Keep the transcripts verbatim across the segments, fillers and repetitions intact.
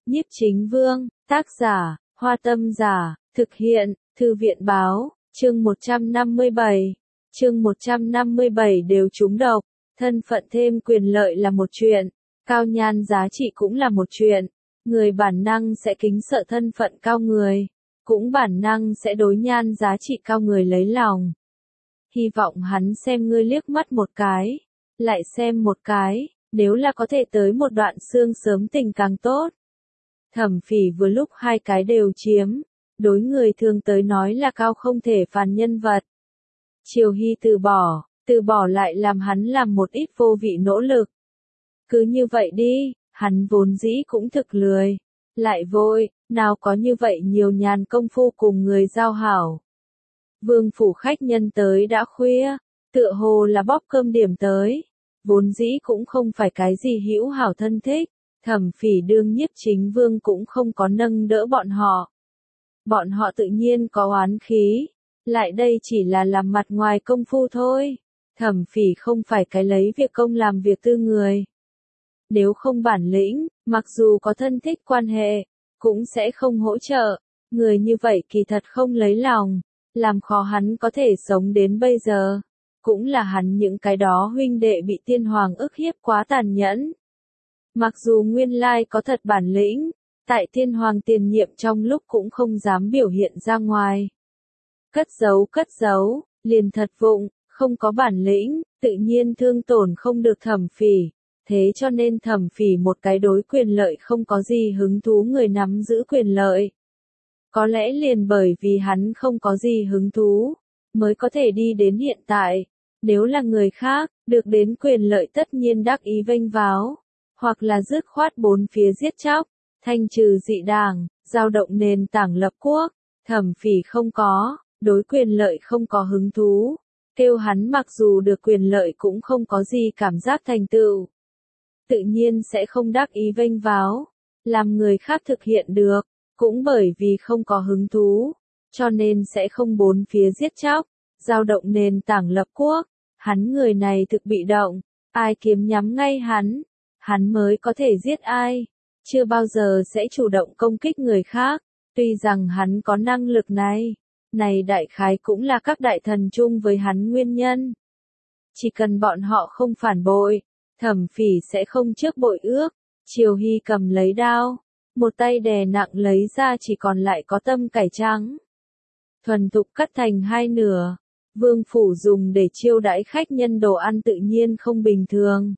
Nhiếp Chính Vương, tác giả, Hoa Tâm Giả, thực hiện, Thư viện báo, chương một trăm năm mươi bảy. Chương một trăm năm mươi bảy đều trúng độc, thân phận thêm quyền lợi là một chuyện, cao nhan giá trị cũng là một chuyện, người bản năng sẽ kính sợ thân phận cao người, cũng bản năng sẽ đối nhan giá trị cao người lấy lòng. Hy vọng hắn xem ngươi liếc mắt một cái, lại xem một cái, nếu là có thể tới một đoạn xương sớm tình càng tốt. Thẩm Phỉ vừa lúc hai cái đều chiếm, đối người thường tới nói là cao không thể phàn nhân vật. Triều Hy từ bỏ, từ bỏ lại làm hắn làm một ít vô vị nỗ lực. Cứ như vậy đi, hắn vốn dĩ cũng thực lười, lại vội, nào có như vậy nhiều nhàn công phu cùng người giao hảo. Vương phủ khách nhân tới đã khuya, tựa hồ là bóp cơm điểm tới, vốn dĩ cũng không phải cái gì hữu hảo thân thích, Thẩm Phỉ đương Nhiếp Chính Vương cũng không có nâng đỡ bọn họ. Bọn họ tự nhiên có oán khí, lại đây chỉ là làm mặt ngoài công phu thôi. Thẩm Phỉ không phải cái lấy việc công làm việc tư người. Nếu không bản lĩnh, mặc dù có thân thích quan hệ, cũng sẽ không hỗ trợ. Người như vậy kỳ thật không lấy lòng, làm khó hắn có thể sống đến bây giờ. Cũng là hắn những cái đó huynh đệ bị tiên hoàng ức hiếp quá tàn nhẫn. Mặc dù nguyên lai có thật bản lĩnh, tại tiên hoàng tiền nhiệm trong lúc cũng không dám biểu hiện ra ngoài. Cất giấu cất giấu, liền thật vụng, không có bản lĩnh, tự nhiên thương tổn không được Thẩm Phỉ. Thế cho nên Thẩm Phỉ một cái đối quyền lợi không có gì hứng thú người nắm giữ quyền lợi. Có lẽ liền bởi vì hắn không có gì hứng thú, mới có thể đi đến hiện tại. Nếu là người khác, được đến quyền lợi tất nhiên đắc ý vênh váo, hoặc là dứt khoát bốn phía giết chóc, thanh trừ dị đảng, giao động nền tảng lập quốc. Thẩm Phỉ không có, đối quyền lợi không có hứng thú, kêu hắn mặc dù được quyền lợi cũng không có gì cảm giác thành tựu. Tự nhiên sẽ không đắc ý vênh váo, làm người khác thực hiện được, cũng bởi vì không có hứng thú, cho nên sẽ không bốn phía giết chóc, giao động nền tảng lập quốc. Hắn người này thực bị động, ai kiếm nhắm ngay hắn, hắn mới có thể giết ai, chưa bao giờ sẽ chủ động công kích người khác, tuy rằng hắn có năng lực này, này đại khái cũng là các đại thần chung với hắn nguyên nhân. Chỉ cần bọn họ không phản bội, Thẩm Phỉ sẽ không trước bội ước. Triều Hy cầm lấy đao, một tay đè nặng lấy ra chỉ còn lại có tâm cải trắng. Thuần thục cắt thành hai nửa. Vương phủ dùng để chiêu đãi khách nhân đồ ăn tự nhiên không bình thường.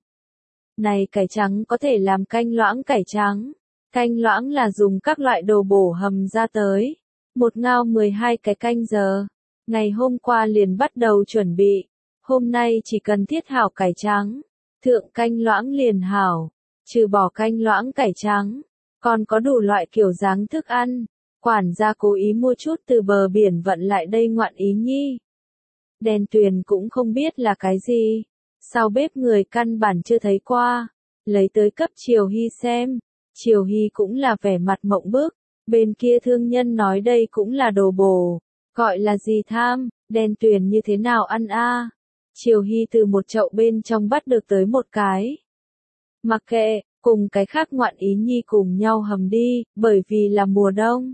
Này cải trắng có thể làm canh loãng cải trắng. Canh loãng là dùng các loại đồ bổ hầm ra tới. Một ngao mười hai cái canh giờ. Ngày hôm qua liền bắt đầu chuẩn bị. Hôm nay chỉ cần thiết hảo cải trắng. Thượng canh loãng liền hảo. Trừ bỏ canh loãng cải trắng. Còn có đủ loại kiểu dáng thức ăn. Quản gia cố ý mua chút từ bờ biển vận lại đây ngoạn ý nhi. Đèn tuyền cũng không biết là cái gì. Sau bếp người căn bản chưa thấy qua. Lấy tới cấp Triều Hy xem. Triều Hy cũng là vẻ mặt mộng bức. Bên kia thương nhân nói đây cũng là đồ bổ. Gọi là gì tham, đèn tuyền như thế nào ăn a? À? Triều Hy từ một chậu bên trong bắt được tới một cái. Mặc kệ, cùng cái khác ngoạn ý nhi cùng nhau hầm đi, bởi vì là mùa đông.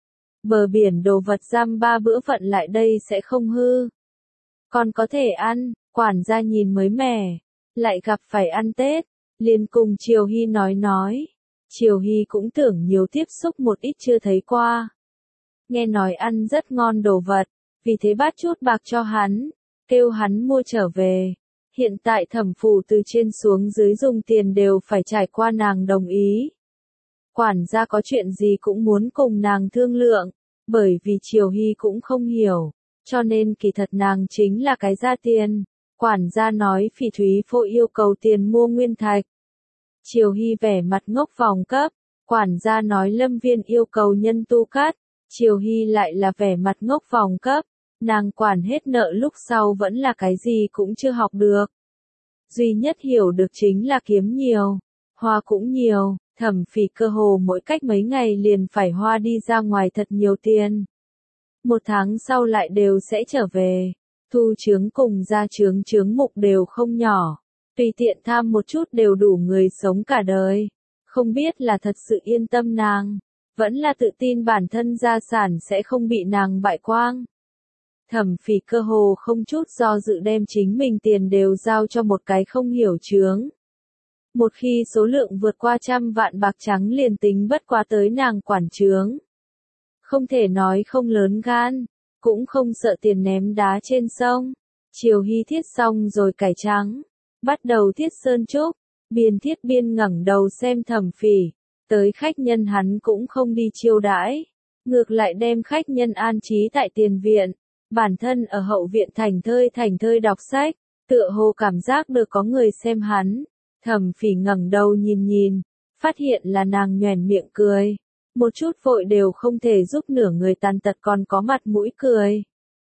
Bờ biển đồ vật giam ba bữa vận lại đây sẽ không hư. Còn có thể ăn, quản gia nhìn mới mẻ, lại gặp phải ăn Tết, liền cùng Triều Hy nói nói. Triều Hy cũng tưởng nhiều tiếp xúc một ít chưa thấy qua. Nghe nói ăn rất ngon đồ vật, vì thế bắt chút bạc cho hắn, kêu hắn mua trở về. Hiện tại Thẩm phủ từ trên xuống dưới dùng tiền đều phải trải qua nàng đồng ý. Quản gia có chuyện gì cũng muốn cùng nàng thương lượng, bởi vì Triều Hy cũng không hiểu. Cho nên kỳ thật nàng chính là cái ra tiền. Quản gia nói Phỉ Thúy Phô yêu cầu tiền mua nguyên thạch. Triều Hy vẻ mặt ngốc vòng cấp. Quản gia nói Lâm Viên yêu cầu nhân tu cát. Triều Hy lại là vẻ mặt ngốc vòng cấp. Nàng quản hết nợ lúc sau vẫn là cái gì cũng chưa học được. Duy nhất hiểu được chính là kiếm nhiều. Hoa cũng nhiều. Thẩm Phỉ cơ hồ mỗi cách mấy ngày liền phải hoa đi ra ngoài thật nhiều tiền. Một tháng sau lại đều sẽ trở về. Thu chướng cùng gia chướng chướng mục đều không nhỏ. Tùy tiện tham một chút đều đủ người sống cả đời. Không biết là thật sự yên tâm nàng, vẫn là tự tin bản thân gia sản sẽ không bị nàng bại quang. Thẩm Phỉ cơ hồ không chút do dự đem chính mình tiền đều giao cho một cái không hiểu chướng. Một khi số lượng vượt qua trăm vạn bạc trắng liền tính bất quá tới nàng quản chướng. Không thể nói không lớn gan, cũng không sợ tiền ném đá trên sông. Triều Hy thiết xong rồi cải trắng, bắt đầu thiết sơn trúc, biên thiết biên ngẩng đầu xem Thẩm Phỉ, tới khách nhân hắn cũng không đi chiêu đãi, ngược lại đem khách nhân an trí tại tiền viện, bản thân ở hậu viện thành thơi thành thơi đọc sách, tựa hồ cảm giác được có người xem hắn. Thẩm Phỉ ngẩng đầu nhìn nhìn, phát hiện là nàng nhoẻn miệng cười, một chút vội đều không thể giúp nửa người tàn tật còn có mặt mũi cười.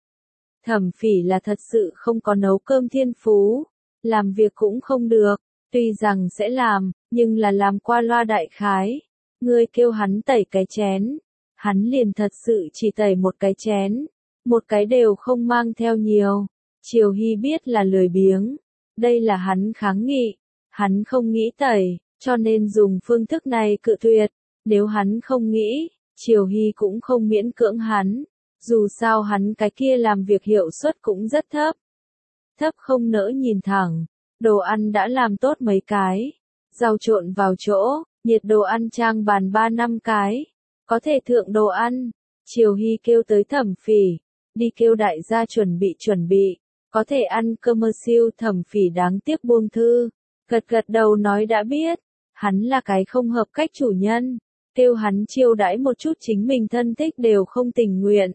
Thẩm Phỉ là thật sự không có nấu cơm thiên phú, làm việc cũng không được, tuy rằng sẽ làm, nhưng là làm qua loa đại khái. Ngươi kêu hắn tẩy cái chén, hắn liền thật sự chỉ tẩy một cái chén, một cái đều không mang theo nhiều. Triều Hy biết là lười biếng, đây là hắn kháng nghị, hắn không nghĩ tẩy, cho nên dùng phương thức này cự tuyệt. Nếu hắn không nghĩ, Triều Hy cũng không miễn cưỡng hắn, dù sao hắn cái kia làm việc hiệu suất cũng rất thấp. Thấp không nỡ nhìn thẳng, đồ ăn đã làm tốt mấy cái, rau trộn vào chỗ, nhiệt đồ ăn trang bàn ba năm cái, có thể thượng đồ ăn. Triều Hy kêu tới Thẩm Phỉ, đi kêu đại gia chuẩn bị chuẩn bị, có thể ăn cơm mơ siêu. Thẩm Phỉ đáng tiếc buông thư, gật gật đầu nói đã biết, hắn là cái không hợp cách chủ nhân, kêu hắn chiêu đãi một chút chính mình thân thích đều không tình nguyện.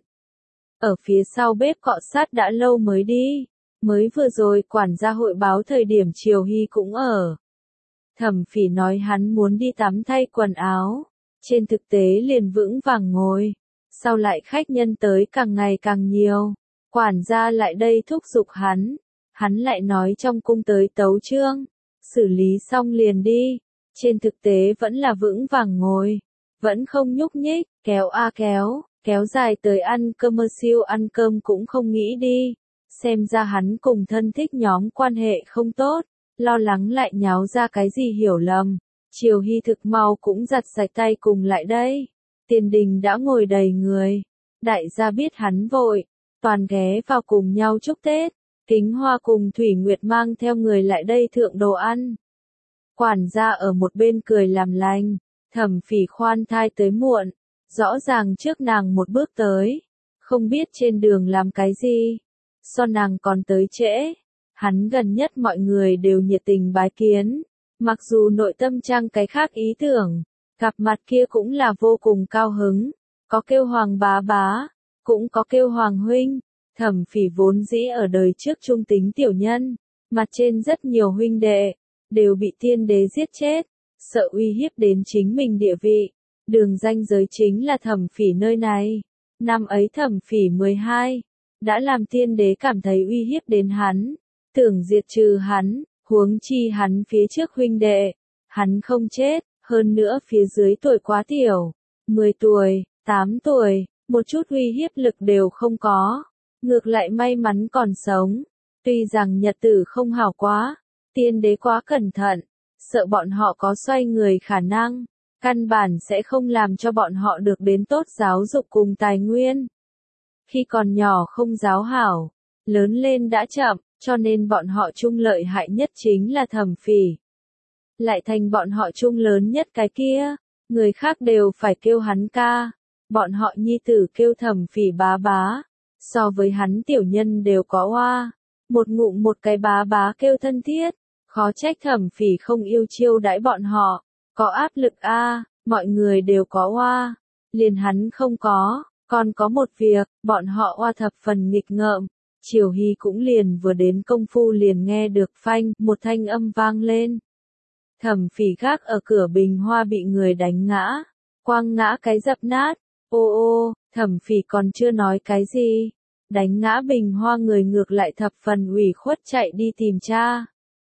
Ở phía sau bếp cọ sát đã lâu mới đi, mới vừa rồi quản gia hội báo thời điểm Triều Hy cũng ở. Thẩm Phỉ nói hắn muốn đi tắm thay quần áo, trên thực tế liền vững vàng ngồi, sau lại khách nhân tới càng ngày càng nhiều, quản gia lại đây thúc giục hắn, hắn lại nói trong cung tới tấu chương, xử lý xong liền đi, trên thực tế vẫn là vững vàng ngồi, vẫn không nhúc nhích, kéo a kéo, kéo dài tới ăn cơm mơ siêu ăn cơm cũng không nghĩ đi, xem ra hắn cùng thân thích nhóm quan hệ không tốt, lo lắng lại nháo ra cái gì hiểu lầm. Triều Hy thực mau cũng giặt sạch tay cùng lại đây, tiền đình đã ngồi đầy người, đại gia biết hắn vội, toàn ghé vào cùng nhau chúc Tết, Kính Hoa cùng Thủy Nguyệt mang theo người lại đây thượng đồ ăn. Quản gia ở một bên cười làm lành, Thẩm Phỉ khoan thai tới muộn, rõ ràng trước nàng một bước tới, không biết trên đường làm cái gì, so nàng còn tới trễ, hắn gần nhất mọi người đều nhiệt tình bái kiến, mặc dù nội tâm trang cái khác ý tưởng, gặp mặt kia cũng là vô cùng cao hứng, có kêu Hoàng bá bá, cũng có kêu Hoàng huynh. Thẩm Phỉ vốn dĩ ở đời trước trung tính tiểu nhân, mặt trên rất nhiều huynh đệ, đều bị tiên đế giết chết, sợ uy hiếp đến chính mình địa vị, đường ranh giới chính là Thẩm Phỉ nơi này. Năm ấy Thẩm Phỉ mười hai, đã làm tiên đế cảm thấy uy hiếp đến hắn, tưởng diệt trừ hắn, huống chi hắn phía trước huynh đệ, hắn không chết, hơn nữa phía dưới tuổi quá tiểu, mười tuổi, tám tuổi, một chút uy hiếp lực đều không có, ngược lại may mắn còn sống, tuy rằng nhật tử không hảo quá, tiên đế quá cẩn thận, sợ bọn họ có xoay người khả năng, căn bản sẽ không làm cho bọn họ được đến tốt giáo dục cùng tài nguyên. Khi còn nhỏ không giáo hảo, lớn lên đã chậm, cho nên bọn họ chung lợi hại nhất chính là Thẩm Phỉ. Lại thành bọn họ chung lớn nhất cái kia, người khác đều phải kêu hắn ca, bọn họ nhi tử kêu Thẩm Phỉ bá bá, so với hắn tiểu nhân đều có oa, một ngụm một cái bá bá kêu thân thiết, khó trách Thẩm Phỉ không yêu chiêu đãi bọn họ, có áp lực a, mọi người đều có oa, liền hắn không có, còn có một việc, bọn họ oa thập phần nghịch ngợm. Triều Hy cũng liền vừa đến công phu liền nghe được phanh, một thanh âm vang lên. Thẩm Phỉ gác ở cửa bình hoa bị người đánh ngã, quăng ngã cái dập nát, ô ô, Thẩm Phỉ còn chưa nói cái gì, đánh ngã bình hoa người ngược lại thập phần ủy khuất chạy đi tìm cha.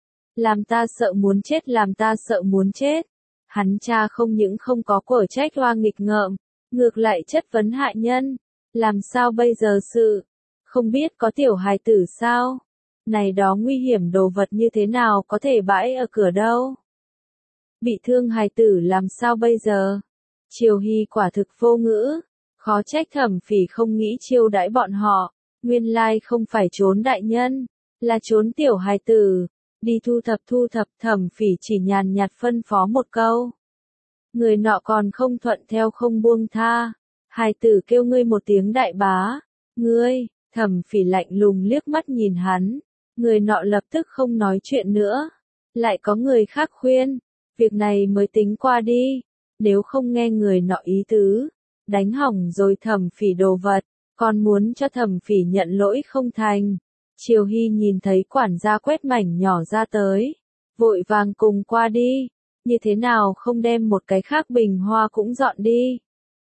Làm ta sợ muốn chết, làm ta sợ muốn chết. Hắn cha không những không có quở trách oa nghịch ngợm, ngược lại chất vấn hại nhân, làm sao bây giờ sự? Không biết có tiểu hài tử sao? Này đó nguy hiểm đồ vật như thế nào có thể bãi ở cửa đâu? bị thương hài tử làm sao bây giờ? Triều Hy quả thực vô ngữ, khó trách Thẩm Phỉ không nghĩ chiêu đãi bọn họ, nguyên lai không phải trốn đại nhân, là trốn tiểu hài tử, đi thu thập thu thập. Thẩm Phỉ chỉ nhàn nhạt phân phó một câu. Người nọ còn không thuận theo không buông tha, hài tử kêu ngươi một tiếng đại bá, ngươi. Thẩm Phỉ lạnh lùng liếc mắt nhìn hắn, người nọ lập tức không nói chuyện nữa, lại có người khác khuyên, việc này mới tính qua đi, nếu không nghe người nọ ý tứ, đánh hỏng rồi Thẩm Phỉ đồ vật, còn muốn cho Thẩm Phỉ nhận lỗi không thành. Triều Hy nhìn thấy quản gia quét mảnh nhỏ ra tới, vội vàng cùng qua đi, như thế nào không đem một cái khác bình hoa cũng dọn đi.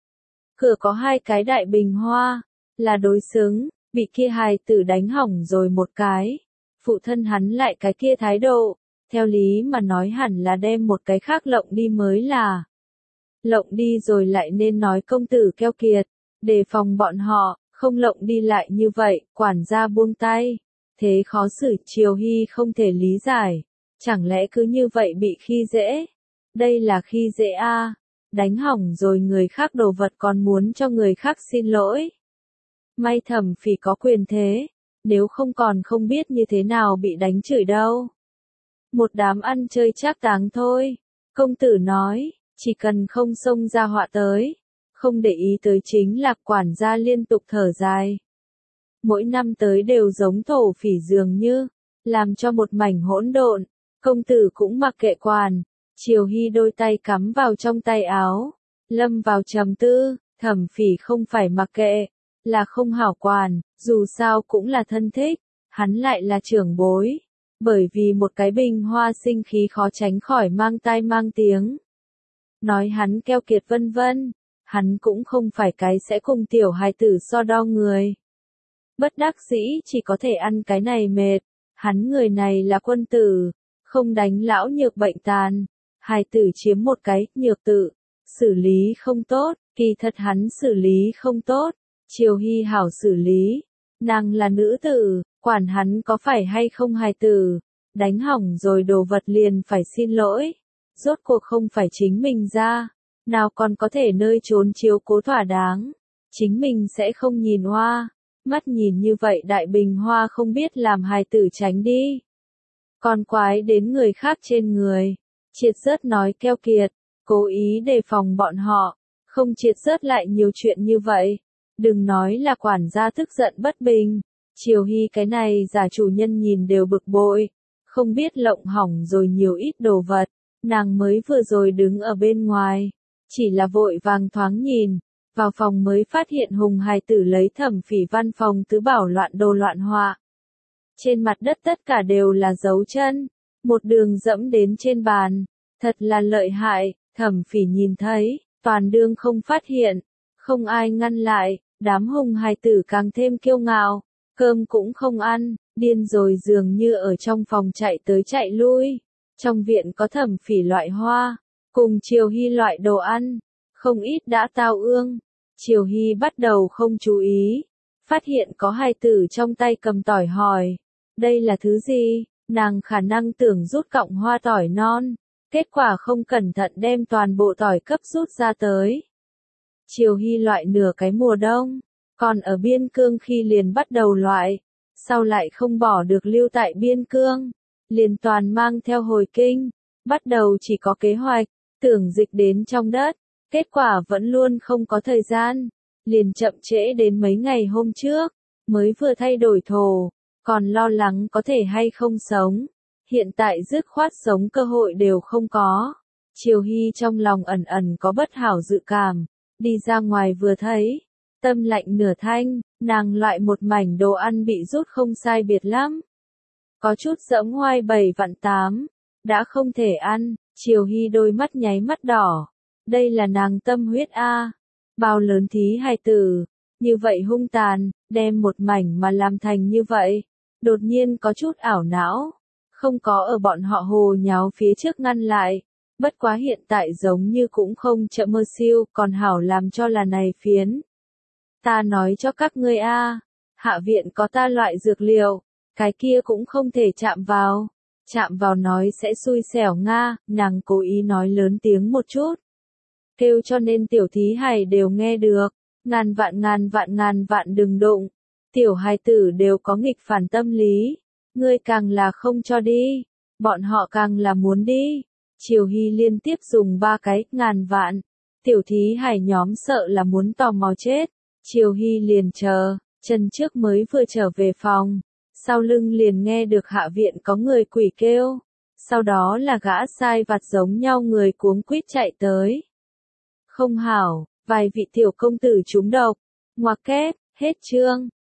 Cửa có hai cái đại bình hoa, là đối xứng, bị kia hài tử đánh hỏng rồi một cái, phụ thân hắn lại cái kia thái độ, theo lý mà nói hẳn là đem một cái khác lộng đi mới là. Lộng đi rồi lại nên nói công tử keo kiệt, đề phòng bọn họ, không lộng đi lại như vậy, quản gia buông tay, thế khó xử. Triều Hy không thể lý giải, chẳng lẽ cứ như vậy bị khi dễ, đây là khi dễ a à. Đánh hỏng rồi người khác đồ vật còn muốn cho người khác xin lỗi. May Thẩm Phỉ có quyền thế, nếu không còn không biết như thế nào bị đánh chửi đâu. Một đám ăn chơi trác táng thôi, công tử nói, chỉ cần không xông ra họa tới, không để ý tới chính là. Quản gia liên tục thở dài. Mỗi năm tới đều giống thổ phỉ dường như, làm cho một mảnh hỗn độn, công tử cũng mặc kệ quản. Triều Hy đôi tay cắm vào trong tay áo, lâm vào trầm tư. Thẩm Phỉ không phải mặc kệ, là không hảo quản, dù sao cũng là thân thích, hắn lại là trưởng bối, bởi vì một cái bình hoa sinh khí khó tránh khỏi mang tai mang tiếng. Nói hắn keo kiệt vân vân, hắn cũng không phải cái sẽ cùng tiểu hài tử so đo người. Bất đắc dĩ chỉ có thể ăn cái này mệt, hắn người này là quân tử, không đánh lão nhược bệnh tàn, hài tử chiếm một cái, nhược tự, xử lý không tốt, kỳ thật hắn xử lý không tốt. Triều Hy hảo xử lý, nàng là nữ tử, quản hắn có phải hay không hài tử, đánh hỏng rồi đồ vật liền phải xin lỗi, rốt cuộc không phải chính mình ra, nào còn có thể nơi trốn chiếu cố thỏa đáng, chính mình sẽ không nhìn hoa, mắt nhìn như vậy đại bình hoa không biết làm hài tử tránh đi, còn quái đến người khác trên người, triệt rớt nói keo kiệt, cố ý đề phòng bọn họ, không triệt rớt lại nhiều chuyện như vậy. Đừng nói là quản gia tức giận bất bình, Triều Hy cái này giả chủ nhân nhìn đều bực bội, không biết lộng hỏng rồi nhiều ít đồ vật, nàng mới vừa rồi đứng ở bên ngoài, chỉ là vội vàng thoáng nhìn, vào phòng mới phát hiện Hùng hài tử lấy Thẩm Phỉ văn phòng tứ bảo loạn đồ loạn họa. Trên mặt đất tất cả đều là dấu chân, một đường dẫm đến trên bàn, thật là lợi hại. Thẩm Phỉ nhìn thấy, toàn đương không phát hiện, không ai ngăn lại. Đám Hùng hài tử càng thêm kiêu ngạo, cơm cũng không ăn, điên rồi dường như ở trong phòng chạy tới chạy lui. Trong viện có Thẩm Phỉ loại hoa, cùng Triều Hy loại đồ ăn, không ít đã tao ương. Triều Hy bắt đầu không chú ý, phát hiện có hài tử trong tay cầm tỏi hỏi, đây là thứ gì? Nàng khả năng tưởng rút cọng hoa tỏi non, kết quả không cẩn thận đem toàn bộ tỏi cấp rút ra tới. Triều Hy loại nửa cái mùa đông, còn ở biên cương khi liền bắt đầu loại, sau lại không bỏ được lưu tại biên cương, liền toàn mang theo hồi kinh, bắt đầu chỉ có kế hoạch, tưởng dịch đến trong đất, kết quả vẫn luôn không có thời gian, liền chậm trễ đến mấy ngày hôm trước, mới vừa thay đổi thổ, còn lo lắng có thể hay không sống, hiện tại dứt khoát sống cơ hội đều không có. Triều Hy trong lòng ẩn ẩn có bất hảo dự cảm. Đi ra ngoài vừa thấy, tâm lạnh nửa thanh, nàng loại một mảnh đồ ăn bị rút không sai biệt lắm. Có chút dẫm hoai bảy vạn tám, đã không thể ăn, Triều Hy đôi mắt nháy mắt đỏ. Đây là nàng tâm huyết a, bao lớn thí hài tử, như vậy hung tàn, đem một mảnh mà làm thành như vậy, đột nhiên có chút ảo não, không có ở bọn họ hồ nháo phía trước ngăn lại. Bất quá hiện tại giống như cũng không chậm mơ siêu, còn hảo làm cho là này phiến. Ta nói cho các ngươi a, hạ viện có ta loại dược liệu, cái kia cũng không thể chạm vào. chạm vào nói sẽ xui xẻo nga, nàng cố ý nói lớn tiếng một chút. Kêu cho nên tiểu thí hài đều nghe được, ngàn vạn ngàn vạn ngàn vạn đừng đụng, tiểu hài tử đều có nghịch phản tâm lý, ngươi càng là không cho đi, bọn họ càng là muốn đi. Triều Hy liên tiếp dùng ba cái, ngàn vạn, tiểu thí hài nhóm sợ là muốn tò mò chết, Triều Hy liền chờ, chân trước mới vừa trở về phòng, sau lưng liền nghe được hạ viện có người quỷ kêu, sau đó là gã sai vặt giống nhau người cuống quýt chạy tới. Không hảo, vài vị tiểu công tử trúng độc, ngoặc kép, hết chương.